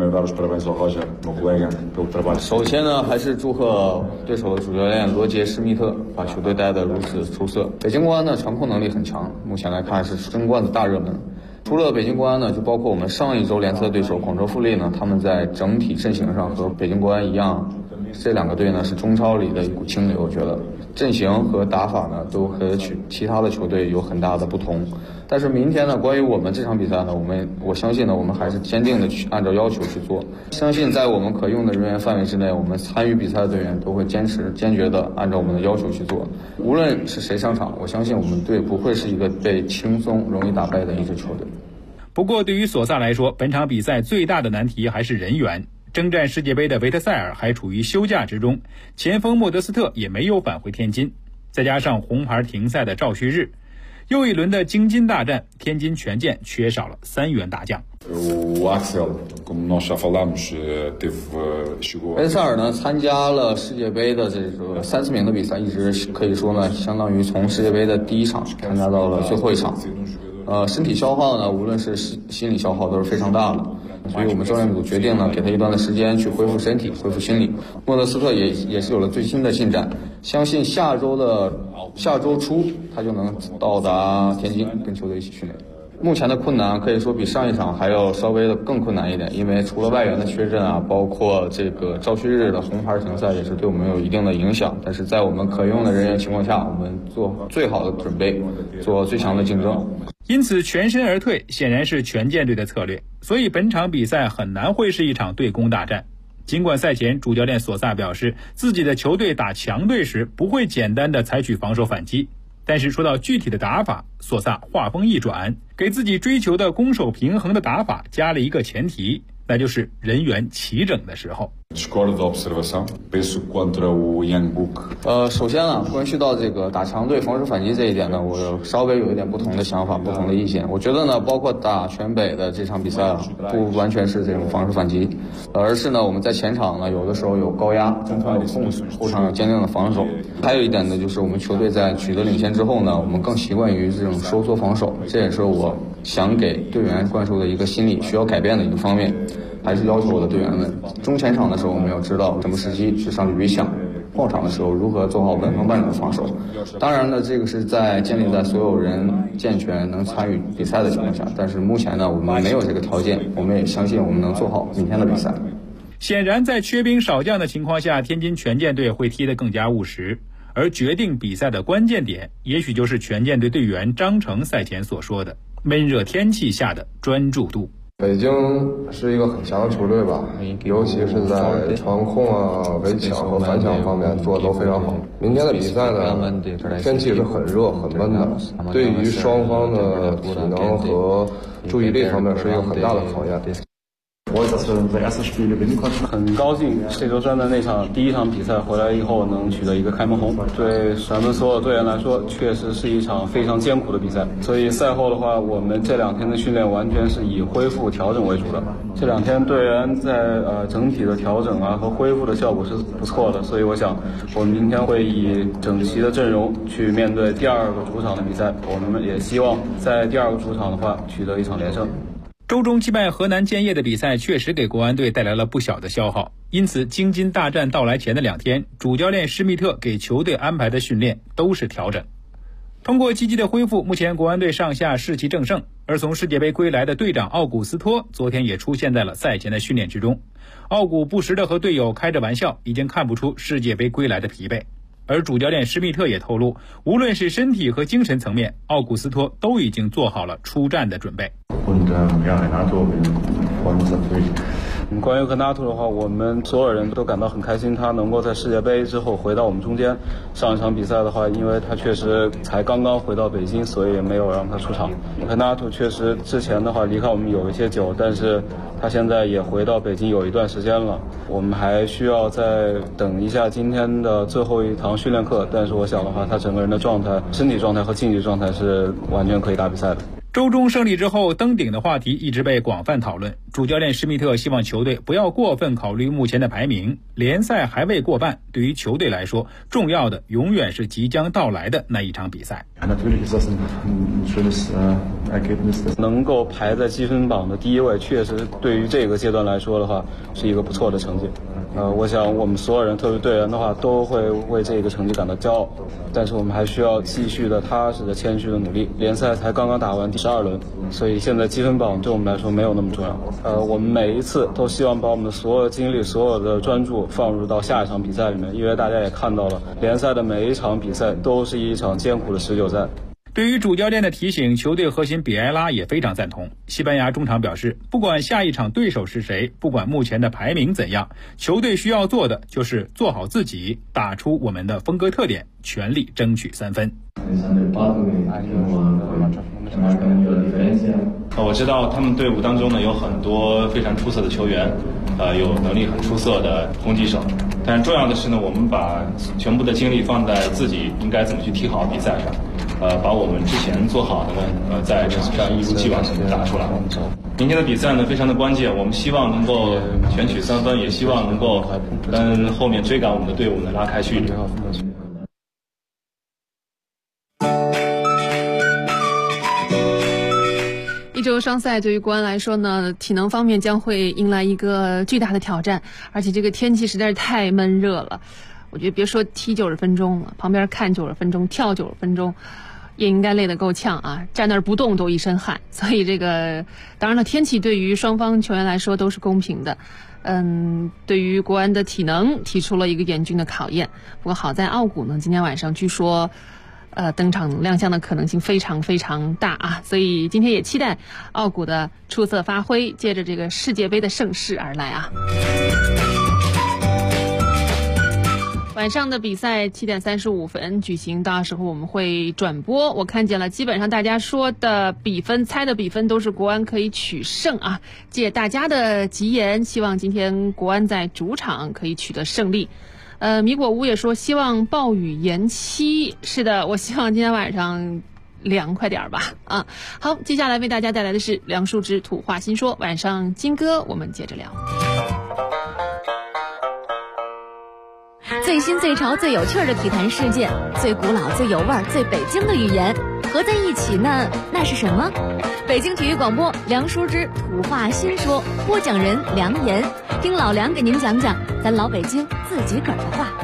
首先呢，还是祝贺对手的主教练罗杰·施密特把球队带得如此出色。北京国安呢传控能力很强，目前来看是争冠的大热门。除了北京国安呢，就包括我们上一周联赛对手广州富力呢，他们在整体阵型上和北京国安一样，这2个队呢是中超里的一股清流，我觉得阵型和打法呢都和其他的球队有很大的不同。但是明天呢，关于我们这场比赛呢，我相信呢，我们还是坚定的去按照要求去做。相信在我们可用的人员范围之内，我们参与比赛的队员都会坚决的按照我们的要求去做。无论是谁上场，我相信我们队不会是一个被轻松容易打败的一支球队。 不过对于索萨来说，本场比赛最大的难题还是人员。征战世界杯的维特塞尔还处于休假之中，前锋莫德斯特也没有返回天津，再加上红牌停赛的赵旭日，又一轮的京津大战，天津权健缺少了3员大将。 维特塞尔呢参加了世界杯的这个3次名的比赛，一直可以说呢，相当于从世界杯的第1场参加到了最后1场。身体消耗呢，无论是心理消耗都是非常大的，所以我们教练组决定呢，给他一段的时间去恢复身体、恢复心理。莫德斯特也是有了最新的进展，相信下周初他就能到达天津，跟球队一起训练。目前的困难可以说比上一场还要稍微的更困难一点，因为除了外援的缺阵包括这个赵旭日的红牌停赛也是对我们有一定的影响。但是在我们可用的人员情况下，我们做最好的准备，做最强的竞争。 因此全身而退显然是权健队的策略，所以本场比赛很难会是一场对攻大战。尽管赛前主教练索萨表示自己的球队打强队时不会简单的采取防守反击，但是说到具体的打法，索萨话锋一转，给自己追求的攻守平衡的打法加了一个前提， 那就是人员齐整的时候。 首先呢，关系到这个打强队防守反击这一点呢，我稍微有一点不同的想法，不同的意见。我觉得呢，包括打全北的这场比赛不完全是这种防守反击，而是呢我们在前场呢有的时候有高压，中场有控制，后场有坚定的防守。还有一点呢，就是我们球队在取得领先之后呢，我们更习惯于这种收缩防守，这也是我想给队员灌输的一个心理需要改变的一个方面。还是要求我的队员们，中前场的时候我们要知道什么时机去上去围抢，后场的时候如何做好稳方半场的防守。当然呢，这个是在建立在所有人健全能参与比赛的情况下，但是目前呢我们没有这个条件，我们也相信我们能做好明天的比赛。 显然在缺兵少将的情况下，天津权健队会踢得更加务实，而决定比赛的关键点也许就是权健队队员张成赛前所说的闷热天气下的专注度。 北京是一个很强的球队吧，尤其是在传控啊、围抢和反抢方面做的都非常好。明天的比赛呢，天气是很热很闷的，对于双方的体能和注意力方面是一个很大的考验。 很高兴这周3的那场第一场比赛回来以后能取得一个开门红，对咱们所有队员来说确实是一场非常艰苦的比赛。所以赛后的话，我们这2天的训练完全是以恢复调整为主的。这2天队员在整体的调整啊和恢复的效果是不错的，所以我想我们明天会以整齐的阵容去面对第2个主场的比赛。我们也希望在第2个主场的话取得一场连胜。 周中击败河南建业的比赛确实给国安队带来了不小的消耗，因此京津大战到来前的2天，主教练施密特给球队安排的训练都是调整。通过积极的恢复，目前国安队上下士气正盛，而从世界杯归来的队长奥古斯托昨天也出现在了赛前的训练之中。奥古不时的和队友开着玩笑，已经看不出世界杯归来的疲惫。而主教练施密特也透露，无论是身体和精神层面，奥古斯托都已经做好了出战的准备。 关于赫纳图的话，我们所有人都感到很开心，他能够在世界杯之后回到我们中间。上一场比赛的话，因为他确实才刚刚回到北京，所以也没有让他出场。赫纳图确实之前的话离开我们有一些久，但是他现在也回到北京有一段时间了。我们还需要再等一下今天的最后一堂训练课，但是我想的话，他整个人的状态、身体状态和竞技状态是完全可以打比赛的。 周中胜利之后，登顶的话题一直被广泛讨论。主教练施密特希望球队不要过分考虑目前的排名，联赛还未过半，对于球队来说，重要的永远是即将到来的那一场比赛。 能够排在积分榜的第1位，确实对于这个阶段来说的话，是一个不错的成绩。我想我们所有人，特别队员的话，都会为这个成绩感到骄傲。但是我们还需要继续的踏实的、谦虚的努力。联赛才刚刚打完第12轮，所以现在积分榜对我们来说没有那么重要。我们每一次都希望把我们的所有精力、所有的专注放入到下一场比赛里面，因为大家也看到了，联赛的每一场比赛都是一场艰苦的19战。 对于主教练的提醒，球队核心比埃拉也非常赞同。西班牙中场表示，不管下一场对手是谁，不管目前的排名怎样，球队需要做的就是做好自己，打出我们的风格特点，全力争取3分。 我知道他们队伍当中呢有很多非常出色的球员，有能力很出色的攻击手，但是重要的是呢，我们把全部的精力放在自己应该怎么去踢好比赛上，把我们之前做好的呢，在场上一如既往的打出来。明天的比赛呢非常的关键，我们希望能够全取3分，也希望能够跟后面追赶我们的队伍呢拉开距离。 一周双赛对于国安来说呢，体能方面将会迎来一个巨大的挑战，而且这个天气实在是太闷热了。我觉得别说踢90分钟了，旁边看90分钟、跳90分钟，也应该累得够呛啊！站那儿不动都一身汗。所以这个当然了，天气对于双方球员来说都是公平的。对于国安的体能提出了一个严峻的考验。不过好在奥古呢，今天晚上据说登场亮相的可能性非常非常大啊，所以今天也期待奥古的出色发挥，借着这个世界杯的盛世而来啊。 晚上的比赛7点35分举行，到时候我们会转播。我看见了，基本上大家说的比分、猜的比分都是国安可以取胜啊！借大家的吉言，希望今天国安在主场可以取得胜利。米果屋也说希望暴雨延期，是的，我希望今天晚上凉快点吧啊！好，接下来为大家带来的是梁树枝土话新说，晚上金歌我们接着聊。 最新最潮最有趣的体坛事件，最古老最有味儿最北京的语言合在一起呢，那是什么？北京体育广播梁淑芝土话新说，播讲人梁岩，听老梁给您讲讲咱老北京自己个儿的话。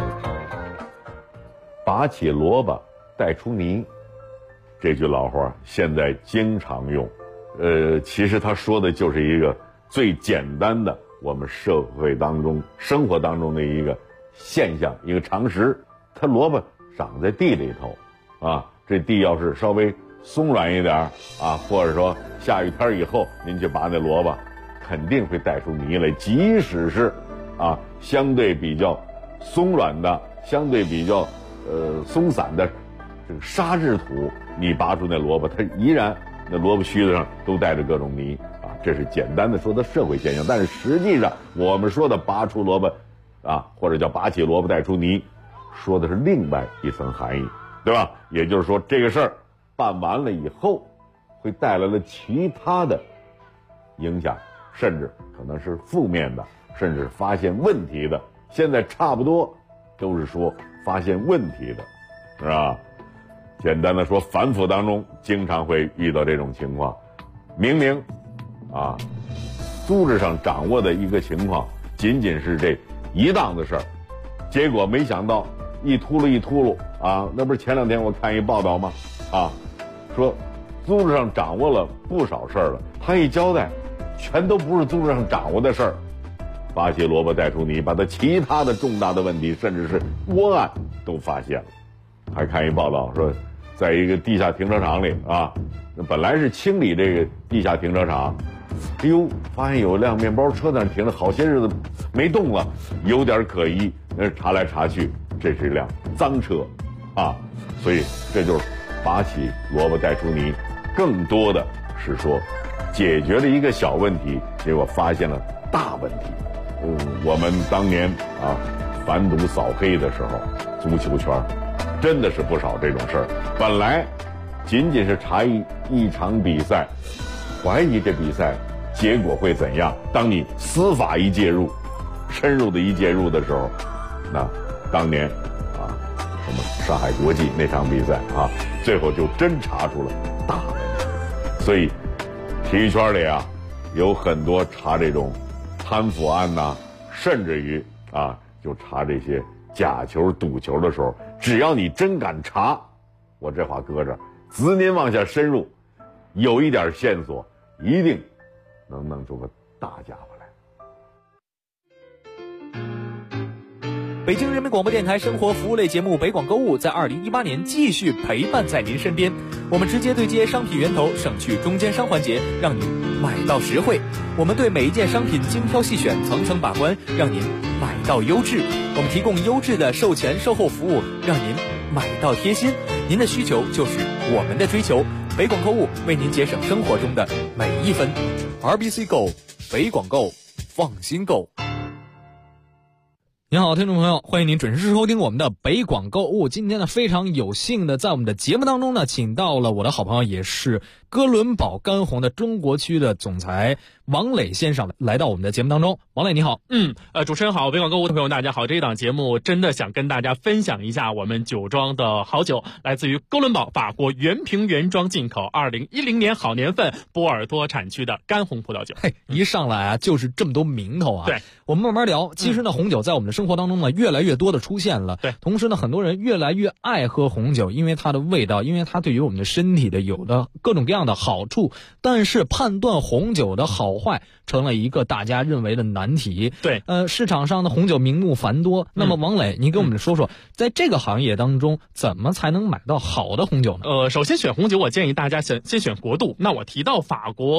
拔起萝卜带出泥，这句老话现在经常用。其实他说的就是一个最简单的我们社会当中生活当中的一个现象，一个常识。它萝卜长在地里头啊，这地要是稍微松软一点啊，或者说下雨天以后您去拔那萝卜，肯定会带出泥来。即使是相对比较松软的、相对比较松散的这个沙质土，你拔出那萝卜，它依然那萝卜须子上都带着各种泥啊。这是简单的说的社会现象，但是实际上我们说的拔出萝卜或者叫拔起萝卜带出泥，说的是另外一层含义，对吧？也就是说这个事儿办完了以后会带来了其他的影响，甚至可能是负面的，甚至发现问题的。现在差不多都是说发现问题的，是吧？简单的说，反腐当中经常会遇到这种情况，明明组织上掌握的一个情况仅仅是这一档子事儿，结果没想到一秃噜那不是前2天我看一报道吗？说组织上掌握了不少事儿了，他一交代全都不是组织上掌握的事儿，拔起萝卜带出泥，把他其他的重大的问题甚至是窝案都发现了。还看一报道说，在一个地下停车场里本来是清理这个地下停车场，发现有辆面包车在那停着好些日子没动了，有点可疑。查来查去，这是一辆脏车所以这就是拔起萝卜带出泥，更多的是说解决了一个小问题，结果发现了大问题。我们当年反赌扫黑的时候，足球圈真的是不少这种事儿。本来仅仅是查一场比赛，怀疑这比赛结果会怎样，当你司法一介入，深入的一介入的时候，那当年什么上海国际那场比赛最后就真查出了大问题。所以体育圈里有很多查这种贪腐案甚至于就查这些假球赌球的时候，只要你真敢查，我这话搁这儿，子您往下深入，有一点线索，一定能弄出个大家伙来。 北京人民广播电台生活服务类节目北广购物在2018年继续陪伴在您身边，我们直接对接商品源头，省去中间商环节，让您买到实惠。我们对每一件商品精挑细选，层层把关，让您买到优质。我们提供优质的售前售后服务，让您买到贴心。您的需求就是我们的追求，北广购物为您节省生活中的每一分。RBC Go， 北广购，放心购。 您好，听众朋友，欢迎您准时收听我们的北广购物。今天呢，非常有幸的在我们的节目当中呢，请到了我的好朋友，也是哥伦堡干红的中国区的总裁王磊先生来到我们的节目当中。王磊你好。 主持人好，北广购物的朋友大家好。这一档节目真的想跟大家分享一下我们酒庄的好酒，来自于哥伦堡法国原瓶原装进口2010年好年份波尔多产区的干红葡萄酒。 一上来就是这么多名头对， 我们慢慢聊。其实呢，红酒在我们的生活当中呢，越来越多的出现了。 对， 同时呢，很多人越来越爱喝红酒，因为它的味道，因为它对于我们的身体的有的各种各样的好处。但是判断红酒的好坏成了一个大家认为的难题。 对， 市场上的红酒名目繁多。那么王磊，你给我们说说，在这个行业当中，怎么才能买到好的红酒呢？ 首先选红酒，我建议大家先选国度。那我提到法国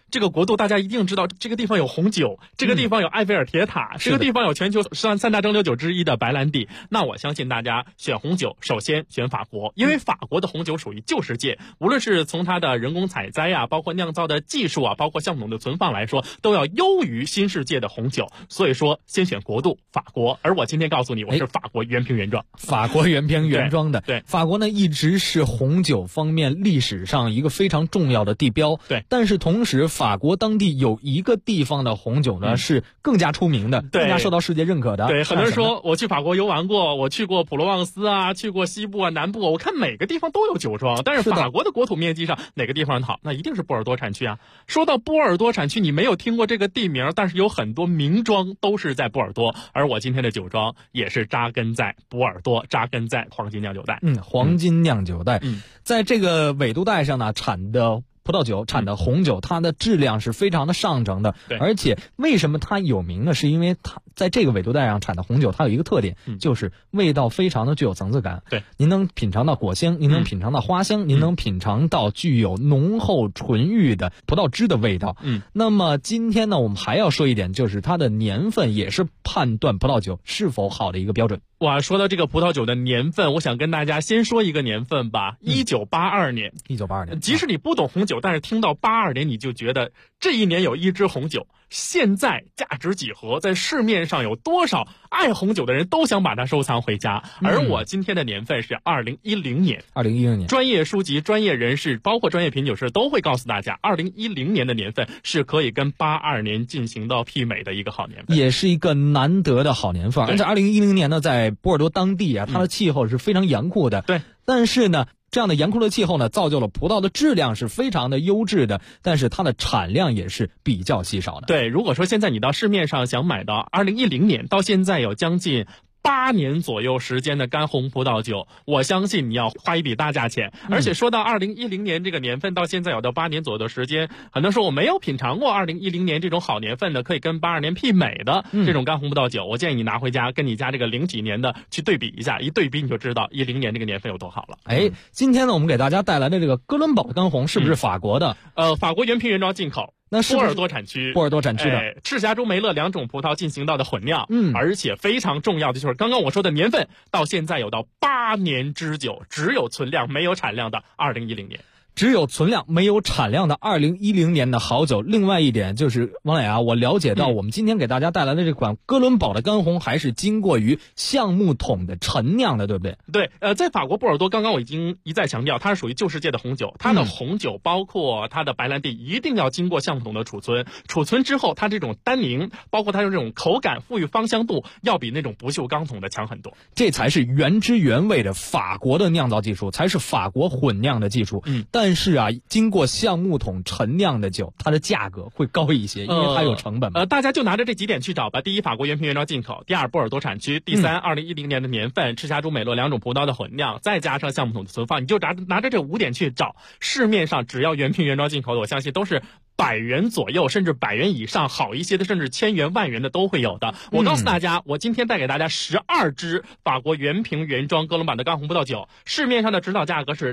这个国度大家一定知道，这个地方有红酒，这个地方有埃菲尔铁塔，这个地方有全球三大蒸馏酒之一的白兰地。那我相信大家选红酒，首先选法国，因为法国的红酒属于旧世界，无论是从它的人工采摘啊，包括酿造的技术啊，包括橡木桶的存放来说，都要优于新世界的红酒。所以说，先选国度法国。而我今天告诉你，我是法国原瓶原装， 法国原瓶原装的。 对， 法国呢一直是红酒方面历史上一个非常重要的地标。 对， 但是同时，法国当地有一个地方的红酒呢是更加出名的，更加受到世界认可的。 对，很多人说我去法国游玩过，我去过普罗旺斯啊，去过西部啊、南部，我看每个地方都有酒庄，但是法国的国土面积上哪个地方好？那一定是波尔多产区啊。说到波尔多产区，你没有听过这个地名，但是有很多名庄都是在波尔多，而我今天的酒庄也是扎根在波尔多，扎根在黄金酿酒带。 黄金酿酒带，在这个纬度带上呢，产的葡萄酒，产的红酒，它的质量是非常的上乘的。而且为什么它有名呢？是因为它在这个纬度带上产的红酒，它有一个特点，就是味道非常的具有层次感。 对， 您能品尝到果香，您能品尝到花香，您能品尝到具有浓厚纯郁的葡萄汁的味道。那么今天呢，我们还要说一点，就是它的年份也是判断葡萄酒是否好的一个标准。 哇，说到这个葡萄酒的年份，我想跟大家先说一个年份吧，1982年。 1982年， 即使你不懂红酒，但是听到82年，你就觉得这一年有一支红酒，现在价值几何，在市面上有多少爱红酒的人都想把它收藏回家。而我今天的年份是2010年。 2010年， 专业书籍、专业人士，包括专业品酒师都会告诉大家，2010年的年份是可以跟82年进行到媲美的一个好年份， 也是一个难得的好年份。而且2010年呢，在波尔多当地啊，它的气候是非常严酷的。 对， 但是呢，这样的严酷的气候呢，造就了葡萄的质量是非常的优质的，但是它的产量也是比较稀少的。 对，如果说现在你到市面上想买到2010年到现在有将近8年左右时间的干红葡萄酒，我相信你要花一笔大价钱。而且说到2010年这个年份，到现在有到8年左右的时间，很多人说我没有品尝过2010年这种好年份的，可以跟82年媲美的这种干红葡萄酒，我建议你拿回家跟你家这个0几年的去对比一下，一对比你就知道10年这个年份有多好了。 今天呢，我们给大家带来的这个哥伦堡干红是不是法国的？ 法国原瓶原装进口。 那是波尔多产区的赤霞珠、梅勒2种葡萄进行到的混酿，而且非常重要的就是刚刚我说的年份，到现在有到8年之久，只有存量没有产量的2010年。 只有存量没有产量的2010年的好酒。另外一点就是王磊啊，我了解到我们今天给大家带来的这款哥伦堡的干红还是经过于橡木桶的陈酿的，对不对？ 对，在法国波尔多，刚刚我已经一再强调，它是属于旧世界的红酒，它的红酒包括它的白兰地一定要经过橡木桶的储存，储存之后它这种单宁，包括它的这种口感、富裕芳香度，要比那种不锈钢桶的强很多。 这才是原汁原味的法国的酿造技术，才是法国混酿的技术。但是啊，经过橡木桶陈酿的酒，它的价格会高一些，因为它有成本嘛。 大家就拿着这几点去找吧。第一，法国原瓶原装进口；第二，波尔多产区；第三，2010年的年份，赤霞珠、美洛2种葡萄的混酿，再加上橡木桶的存放，你就拿着这5点去找。市面上只要原瓶原装进口的，我相信都是100元左右，甚至100元以上，好一些的甚至1000元、10000元的都会有的。我告诉大家，我今天带给大家12支法国原瓶原装哥伦堡的干红葡萄酒，市面上的指导价格是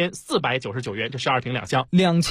2499元，这12瓶2箱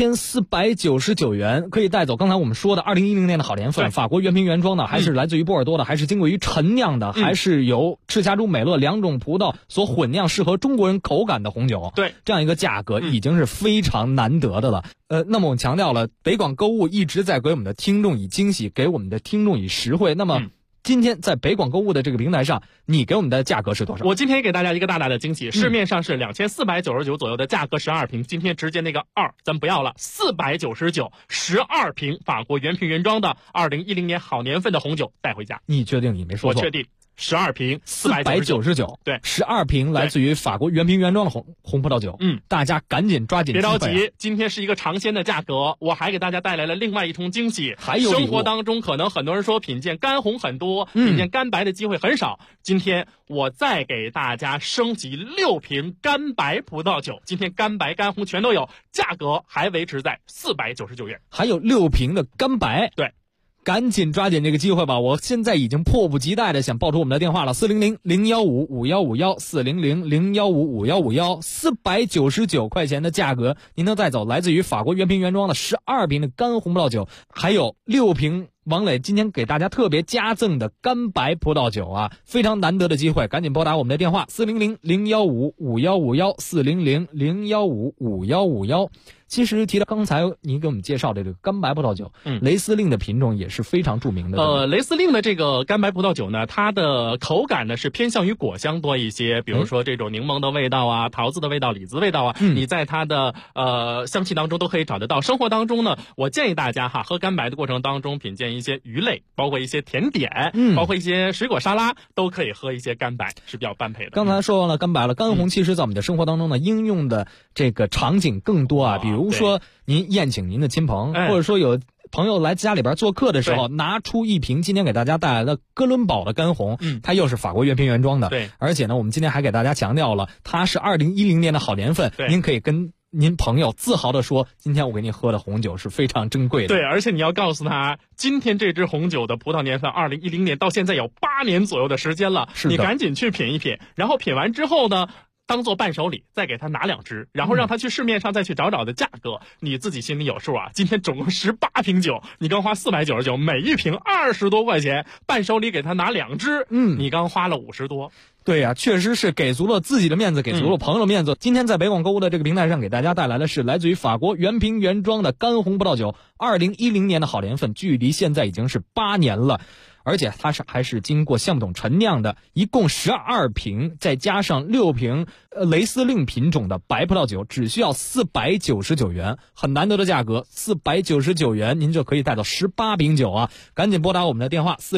，2499元可以带走。刚才我们说的2010年的好年份，法国原瓶原装的，还是来自于波尔多的，还是经过于陈酿的，还是由赤霞珠、美勒2种葡萄所混酿，适合中国人口感的红酒。 对， 这样一个价格已经是非常难得的了。那么我们强调了，北广购物一直在给我们的听众以惊喜，给我们的听众以实惠。那么今天在北广购物的这个平台上，你给我们的价格是多少？ 我今天给大家一个大大的惊喜，市面上是2499左右的价格12瓶，今天直接那个2咱不要了，499 12瓶法国原瓶原装的2010年好年份的红酒带回家。 你确定你没说错？ 我确定。12瓶 499， 对 ，12瓶来自于法国原瓶原装的红葡萄酒。大家赶紧抓紧机会。 别着急，今天是一个尝鲜的价格，我还给大家带来了另外一重惊喜。 还有生活当中可能很多人说品鉴干红很多，品鉴干白的机会很少。今天我再给大家升级6瓶干白葡萄酒，今天干白干红全都有，价格还维持在499元。 还有6瓶的干白， 对。 赶紧抓紧这个机会吧！我现在已经迫不及待的想报出我们的电话了，400-015-5151，400-015-5151，499的价格您能带走来自于法国原瓶原装的12瓶的干红葡萄酒，还有6瓶王磊今天给大家特别加赠的干白葡萄酒啊，非常难得的机会，赶紧拨打我们的电话400-015-5151，400-015-5151。其实提到刚才您给我们介绍的这个干白葡萄酒，雷司令的品种也是非常著名的。 雷司令的这个干白葡萄酒呢，它的口感呢是偏向于果香多一些，比如说这种柠檬的味道啊、桃子的味道、李子味道啊，你在它的香气当中都可以找得到。生活当中呢，我建议大家喝干白的过程当中品鉴一些鱼类，包括一些甜点，包括一些水果沙拉，都可以喝一些干白，是比较般配的。 刚才说完了干白了，干红其实在我们的生活当中呢，应用的这个场景更多啊，比如说您宴请您的亲朋，或者说有朋友来家里边做客的时候，拿出一瓶今天给大家带来的哥伦堡的干红，它又是法国原瓶原装的， 对， 而且呢，我们今天还给大家强调了，它是2010年的好年份，您可以跟您朋友自豪的说，今天我给您喝的红酒是非常珍贵的。 对，而且你要告诉他，今天这支红酒的葡萄年份2010年到现在有8年左右的时间了，你赶紧去品一品，然后品完之后呢，当做伴手礼，再给他拿2支，然后让他去市面上再去找的价格，你自己心里有数啊。今天总共18瓶酒，你刚花499，每一瓶20多块钱，伴手礼给他拿2支，你刚花了50多。 对呀，确实是给足了自己的面子，给足了朋友的面子。今天在北广购物的这个平台上给大家带来的是来自于法国原瓶原装的干红葡萄酒，2010年的好年份，距离现在已经是8年了。而且它还是经过橡木桶陈酿的，一共12瓶，再加上6瓶雷司令品种的白葡萄酒，只需要499元，很难得的价格，499元您就可以带到18瓶酒啊！赶紧拨打我们的电话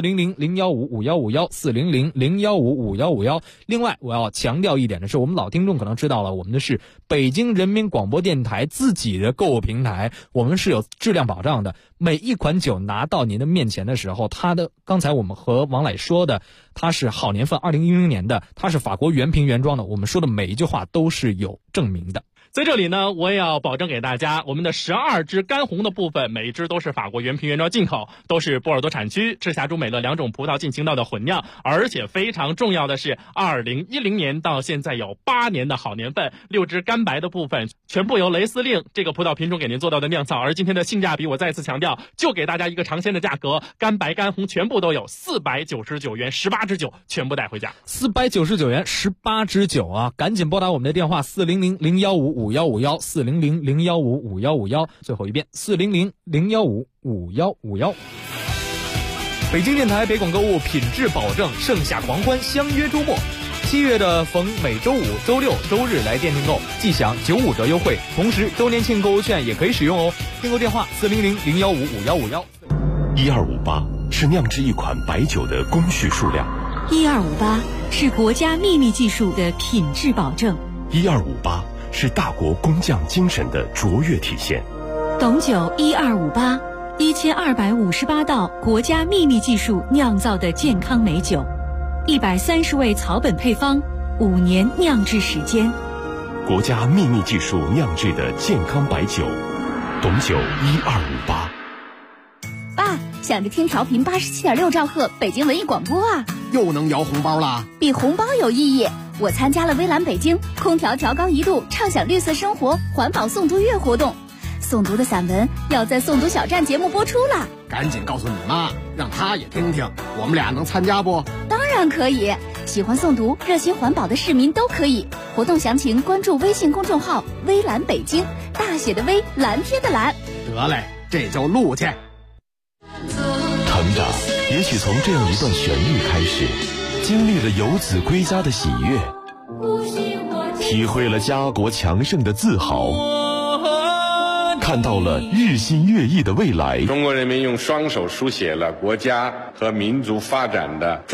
400-015-5151，400-015-5151。另外，我要强调一点的是，我们老听众可能知道了，我们的是北京人民广播电台自己的购物平台，我们是有质量保障的。每一款酒拿到您的面前的时候，它的刚才我们和王磊说的，它是好年份2010年的，它是法国原瓶原装的，我们说的每一句话都是有证明的。 在这里呢，我也要保证给大家，我们的12支干红的部分，每一支都是法国原瓶原装进口，都是波尔多产区、赤霞珠、美乐2种葡萄进行到的混酿，而且非常重要的是，2010年到现在有8年的好年份，6支干白的部分全部由雷司令这个葡萄品种给您做到的酿造，而今天的性价比我再次强调，就给大家一个尝鲜的价格，干白干红全部都有499元，18支酒全部带回家 ，499元18支酒啊！赶紧拨打我们的电话400-015-5151，400-015-5151，最后一遍400-015-5151。北京电台北广购物品质保证，盛夏狂欢相约周末。7月的逢每周五、周六、周日来店订购，即享95折优惠，同时周年庆购物券也可以使用哦。订购电话400-015-5151。 1258是酿制一款白酒的工序数量 ，1258是国家秘密技术的品质保证 ，1258是大国工匠精神的卓越体现。 董酒1258，1258道国家秘密技术酿造的健康美酒，130味草本配方，5年酿制时间， 国家秘密技术酿制的健康白酒，董酒1258。 爸，想着听调频87.6兆赫北京文艺广播啊， 又能摇红包啦！ 比红包有意义。我参加了微蓝北京空调调高1度，畅享绿色生活环保诵读月活动，诵读的散文要在诵读小站节目播出了。 赶紧告诉你妈，让她也听听，我们俩能参加不？ 当然可以，喜欢诵读、热心环保的市民都可以。活动详情关注微信公众号“微蓝北京”，大写的微，蓝天的蓝。 得嘞，这就录去。 成长也许从这样一段旋律开始，经历了游子归家的喜悦，体会了家国强盛的自豪，看到了日新月异的未来。 中国人民用双手书写了国家和民族发展的